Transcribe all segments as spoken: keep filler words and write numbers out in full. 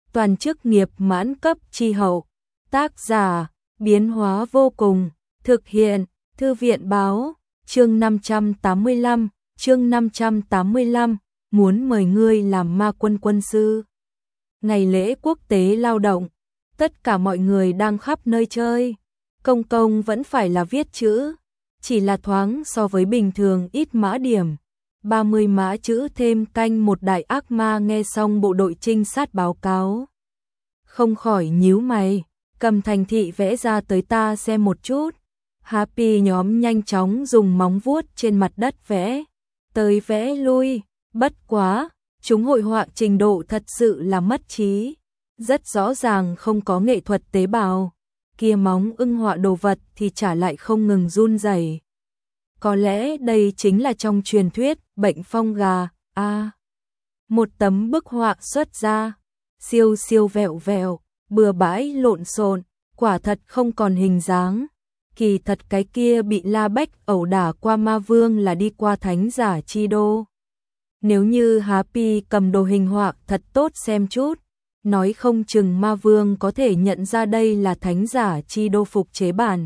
toàn chức nghiệp mãn cấp chi hậu. Tác giả, biến hóa vô cùng, thực hiện, Thư viện báo, chương năm trăm tám mươi lăm, chương năm trăm tám mươi lăm, muốn mời ngươi làm ma quân quân sư. Ngày lễ quốc tế lao động, tất cả mọi người đang khắp nơi chơi, công công vẫn phải là viết chữ, chỉ là thoáng so với bình thường ít mã điểm. ba mươi mã chữ thêm canh một đại ác ma nghe xong bộ đội trinh sát báo cáo. Không khỏi nhíu mày, cầm thành thị vẽ ra tới ta xem một chút. Happy nhóm nhanh chóng dùng móng vuốt trên mặt đất vẽ, tới vẽ lui, bất quá, chúng hội họa trình độ thật sự là mất trí. Rất rõ ràng không có nghệ thuật tế bào, kia móng ưng họa đồ vật thì trả lại không ngừng run rẩy. Có lẽ đây chính là trong truyền thuyết bệnh phong gà. A, à, một tấm bức họa xuất ra, siêu siêu vẹo vẹo, bừa bãi lộn xộn, quả thật không còn hình dáng. Kỳ thật cái kia bị La Bách ẩu đả qua ma vương là đi qua thánh giả chi đô. Nếu như Happy cầm đồ hình họa thật tốt xem chút, nói không chừng ma vương có thể nhận ra đây là thánh giả chi đô phục chế bản.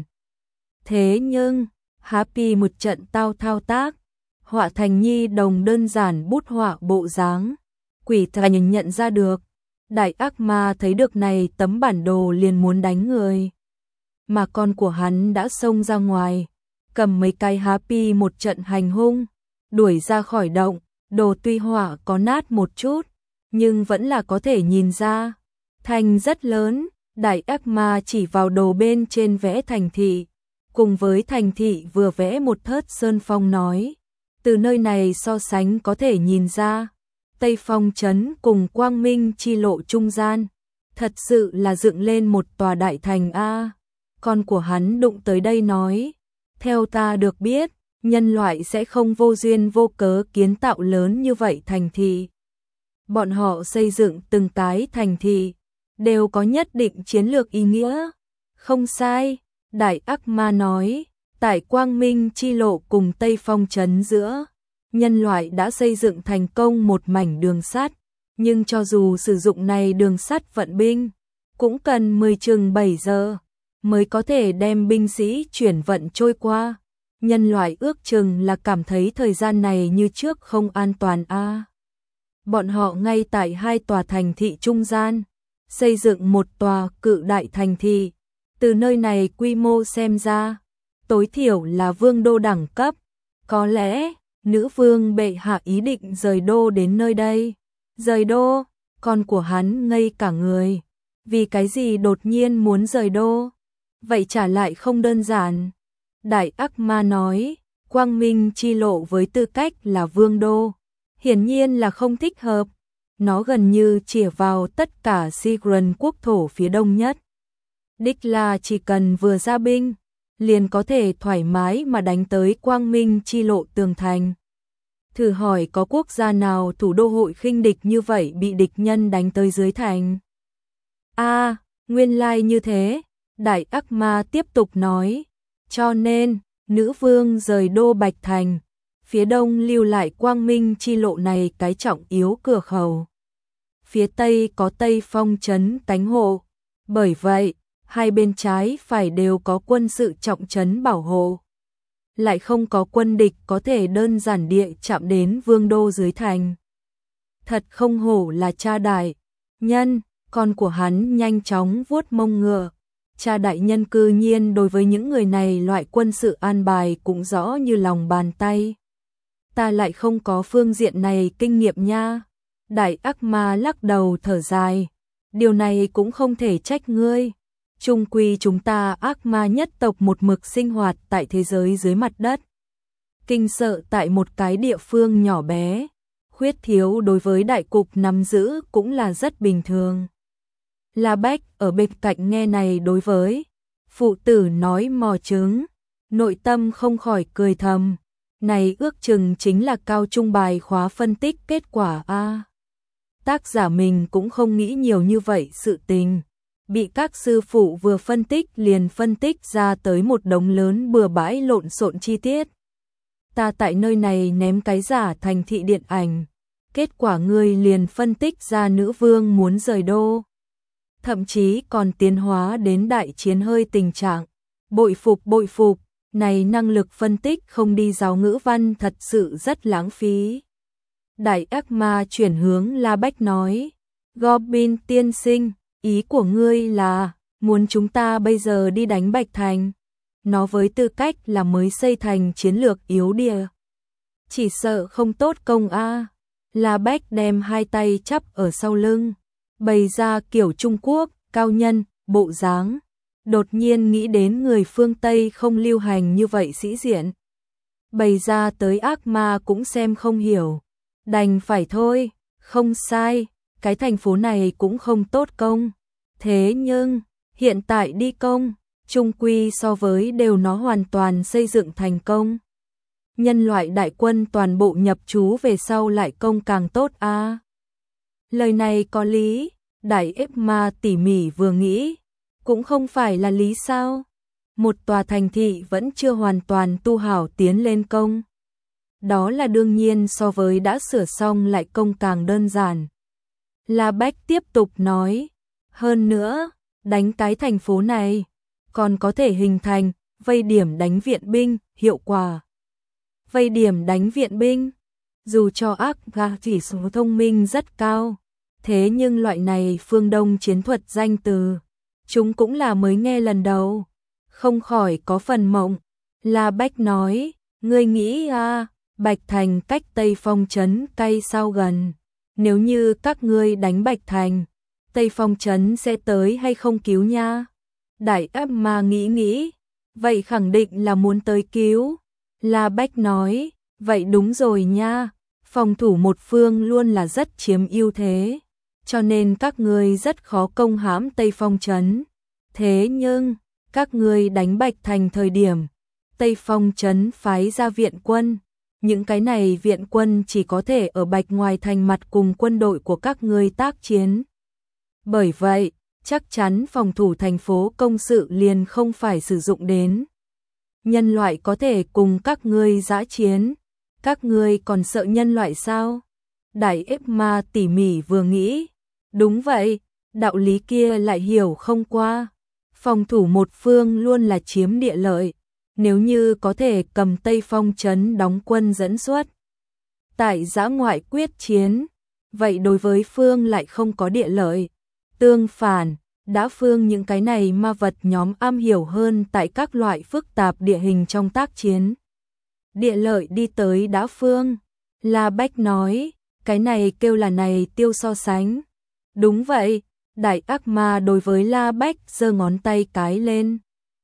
Thế nhưng, Happy một trận tao thao tác, họa thành nhi đồng đơn giản bút họa bộ dáng, quỷ thành nhận ra được. Đại ác ma thấy được này tấm bản đồ liền muốn đánh người. Mà con của hắn đã xông ra ngoài, cầm mấy cái Happy một trận hành hung, đuổi ra khỏi động. Đồ tuy họa có nát một chút, nhưng vẫn là có thể nhìn ra. Thành rất lớn, đại ác ma chỉ vào đồ bên trên vẽ thành thị. Cùng với thành thị vừa vẽ một thớt sơn phong nói. Từ nơi này so sánh có thể nhìn ra. Tây Phong trấn cùng Quang Minh chi lộ trung gian. Thật sự là dựng lên một tòa đại thành A. Con của hắn đụng tới đây nói. Theo ta được biết, nhân loại sẽ không vô duyên vô cớ kiến tạo lớn như vậy thành thị. Bọn họ xây dựng từng cái thành thị, đều có nhất định chiến lược ý nghĩa. Không sai, đại ác ma nói, tại Quang Minh chi lộ cùng Tây Phong trấn giữa, nhân loại đã xây dựng thành công một mảnh đường sắt, nhưng cho dù sử dụng này đường sắt vận binh, cũng cần mười chừng bảy giờ, mới có thể đem binh sĩ chuyển vận trôi qua. Nhân loại ước chừng là cảm thấy thời gian này như trước không an toàn a. À. Bọn họ ngay tại hai tòa thành thị trung gian, xây dựng một tòa cự đại thành thị. Từ nơi này quy mô xem ra, tối thiểu là vương đô đẳng cấp. Có lẽ, nữ vương bệ hạ ý định rời đô đến nơi đây. Rời đô, con của hắn ngây cả người. Vì cái gì đột nhiên muốn rời đô? Vậy trả lại không đơn giản. Đại ác ma nói, Quang Minh chi lộ với tư cách là vương đô, hiển nhiên là không thích hợp. Nó gần như chĩa vào tất cả Sigran quốc thổ phía đông nhất. Đích là chỉ cần vừa ra binh, liền có thể thoải mái mà đánh tới Quang Minh chi lộ tường thành. Thử hỏi có quốc gia nào thủ đô hội khinh địch như vậy bị địch nhân đánh tới dưới thành? A, à, nguyên lai như thế, đại ác ma tiếp tục nói. Cho nên, nữ vương rời đô Bạch Thành, phía đông lưu lại Quang Minh chi lộ này cái trọng yếu cửa khẩu. Phía tây có Tây Phong trấn cánh hộ, bởi vậy, hai bên trái phải đều có quân sự trọng trấn bảo hộ. Lại không có quân địch có thể đơn giản địa chạm đến vương đô dưới thành. Thật không hổ là cha đại nhân, con của hắn nhanh chóng vuốt mông ngựa. Cha đại nhân cư nhiên đối với những người này loại quân sự an bài cũng rõ như lòng bàn tay. Ta lại không có phương diện này kinh nghiệm nha. Đại ác ma lắc đầu thở dài. Điều này cũng không thể trách ngươi. Chung quy chúng ta ác ma nhất tộc một mực sinh hoạt tại thế giới dưới mặt đất. Kinh sợ tại một cái địa phương nhỏ bé. Khuyết thiếu đối với đại cục nắm giữ cũng là rất bình thường. La Bách ở bên cạnh nghe này đối với phụ tử nói mò trứng, nội tâm không khỏi cười thầm, này ước chừng chính là cao trung bài khóa phân tích kết quả a. Tác giả mình cũng không nghĩ nhiều như vậy sự tình, bị các sư phụ vừa phân tích liền phân tích ra tới một đống lớn bừa bãi lộn xộn chi tiết. Ta tại nơi này ném cái giả thành thị điện ảnh, kết quả ngươi liền phân tích ra nữ vương muốn rời đô. thậm chí còn tiến hóa đến đại chiến hơi tình trạng. Bội phục bội phục, này năng lực phân tích không đi giáo ngữ văn thật sự rất lãng phí. Đại ác ma chuyển hướng La Bách nói, Goblin tiên sinh, ý của ngươi là, muốn chúng ta bây giờ đi đánh Bạch Thành. Nó với tư cách là mới xây thành chiến lược yếu địa. Chỉ sợ không tốt công a. La Bách đem hai tay chắp ở sau lưng, bày ra kiểu Trung Quốc, cao nhân, bộ dáng. Đột nhiên nghĩ đến người phương Tây không lưu hành như vậy sĩ diện. Bày ra tới ác ma cũng xem không hiểu. Đành phải thôi, không sai, cái thành phố này cũng không tốt công. Thế nhưng, hiện tại đi công, chung quy so với đều nó hoàn toàn xây dựng thành công. Nhân loại đại quân toàn bộ nhập trú về sau lại công càng tốt a. À. Lời này có lý, đại ếp ma tỉ mỉ vừa nghĩ, cũng không phải là lý sao. Một tòa thành thị vẫn chưa hoàn toàn tu hảo tiến lên công. Đó là đương nhiên so với đã sửa xong lại công càng đơn giản. La Bách tiếp tục nói, hơn nữa, đánh cái thành phố này, còn có thể hình thành, vây điểm đánh viện binh, hiệu quả. Vây điểm đánh viện binh, dù cho ác gà chỉ số thông minh rất cao, thế nhưng loại này phương Đông chiến thuật danh từ, chúng cũng là mới nghe lần đầu, không khỏi có phần mộng. La Bách nói, ngươi nghĩ à, Bạch Thành cách Tây Phong trấn cây sao gần, nếu như các ngươi đánh Bạch Thành, Tây Phong trấn sẽ tới hay không cứu nha? Đại ác ma nghĩ nghĩ, vậy khẳng định là muốn tới cứu. La Bách nói, vậy đúng rồi nha, phòng thủ một phương luôn là rất chiếm ưu thế, cho nên các ngươi rất khó công hãm Tây Phong trấn. Thế nhưng, các ngươi đánh Bạch Thành thời điểm, Tây Phong trấn phái ra viện quân, những cái này viện quân chỉ có thể ở Bạch ngoài thành mặt cùng quân đội của các ngươi tác chiến. Bởi vậy, chắc chắn phòng thủ thành phố công sự liền không phải sử dụng đến. Nhân loại có thể cùng các ngươi dã chiến, các ngươi còn sợ nhân loại sao? Đại ếp ma tỉ mỉ vừa nghĩ, đúng vậy, đạo lý kia lại hiểu không qua. Phòng thủ một phương luôn là chiếm địa lợi, nếu như có thể cầm Tây Phong trấn đóng quân dẫn xuất. Tại dã ngoại quyết chiến, vậy đối với phương lại không có địa lợi. Tương phản, đã phương những cái này ma vật nhóm am hiểu hơn tại các loại phức tạp địa hình trong tác chiến. Địa lợi đi tới đã phương, La Bách nói, cái này kêu là này tiêu so sánh. Đúng vậy, đại ác ma đối với La Bách giơ ngón tay cái lên.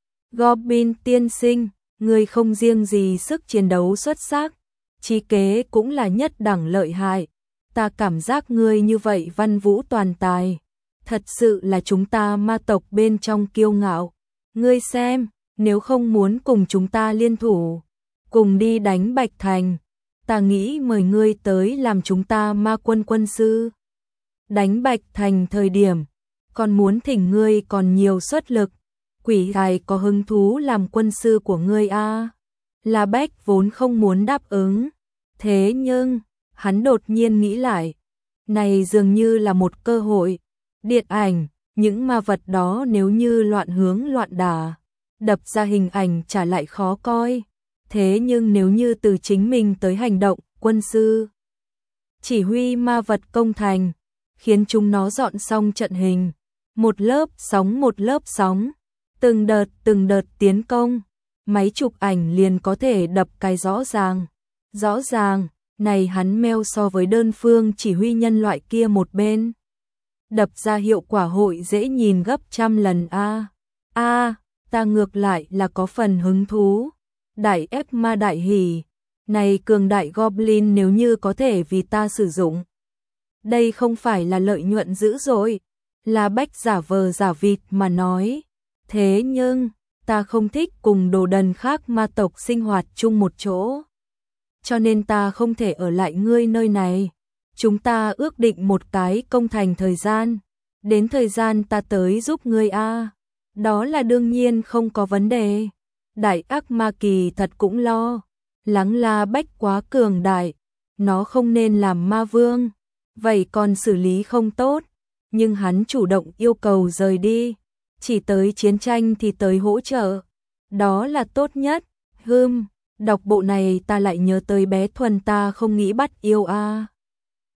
Goblin tiên sinh, người không riêng gì sức chiến đấu xuất sắc, trí kế cũng là nhất đẳng lợi hại. Ta cảm giác ngươi như vậy văn vũ toàn tài. Thật sự là chúng ta ma tộc bên trong kiêu ngạo. Ngươi xem, nếu không muốn cùng chúng ta liên thủ, cùng đi đánh Bạch Thành, ta nghĩ mời ngươi tới làm chúng ta ma quân quân sư. Đánh Bạch Thành thời điểm, còn muốn thỉnh ngươi còn nhiều xuất lực. Quỷ gài có hứng thú làm quân sư của ngươi a? À? La Bách vốn không muốn đáp ứng, thế nhưng hắn đột nhiên nghĩ lại, này dường như là một cơ hội. Điện ảnh, những ma vật đó nếu như loạn hướng loạn đà, đập ra hình ảnh trả lại khó coi. Thế nhưng nếu như từ chính mình tới hành động, quân sư chỉ huy ma vật công thành, khiến chúng nó dọn xong trận hình, một lớp sóng một lớp sóng, từng đợt từng đợt tiến công, máy chụp ảnh liền có thể đập cái rõ ràng. Rõ ràng, này hắn meo so với đơn phương chỉ huy nhân loại kia một bên. Đập ra hiệu quả hội dễ nhìn gấp trăm lần a. A, ta ngược lại là có phần hứng thú. Đại ép ma đại hỉ, này cường đại Goblin nếu như có thể vì ta sử dụng. Đây không phải là lợi nhuận dữ dội. La Bách giả vờ giả vịt mà nói. Thế nhưng, ta không thích cùng đồ đần khác ma tộc sinh hoạt chung một chỗ. Cho nên ta không thể ở lại ngươi nơi này. Chúng ta ước định một cái công thành thời gian. Đến thời gian ta tới giúp ngươi a. Đó là đương nhiên không có vấn đề. Đại ác ma kỳ thật cũng lo. Lắng La Bách quá cường đại. Nó không nên làm ma vương. Vậy còn xử lý không tốt. nhưng hắn chủ động yêu cầu rời đi, chỉ tới chiến tranh thì tới hỗ trợ, đó là tốt nhất. Hừm, đọc bộ này ta lại nhớ tới bé Thuần, ta không nghĩ bắt yêu a. À.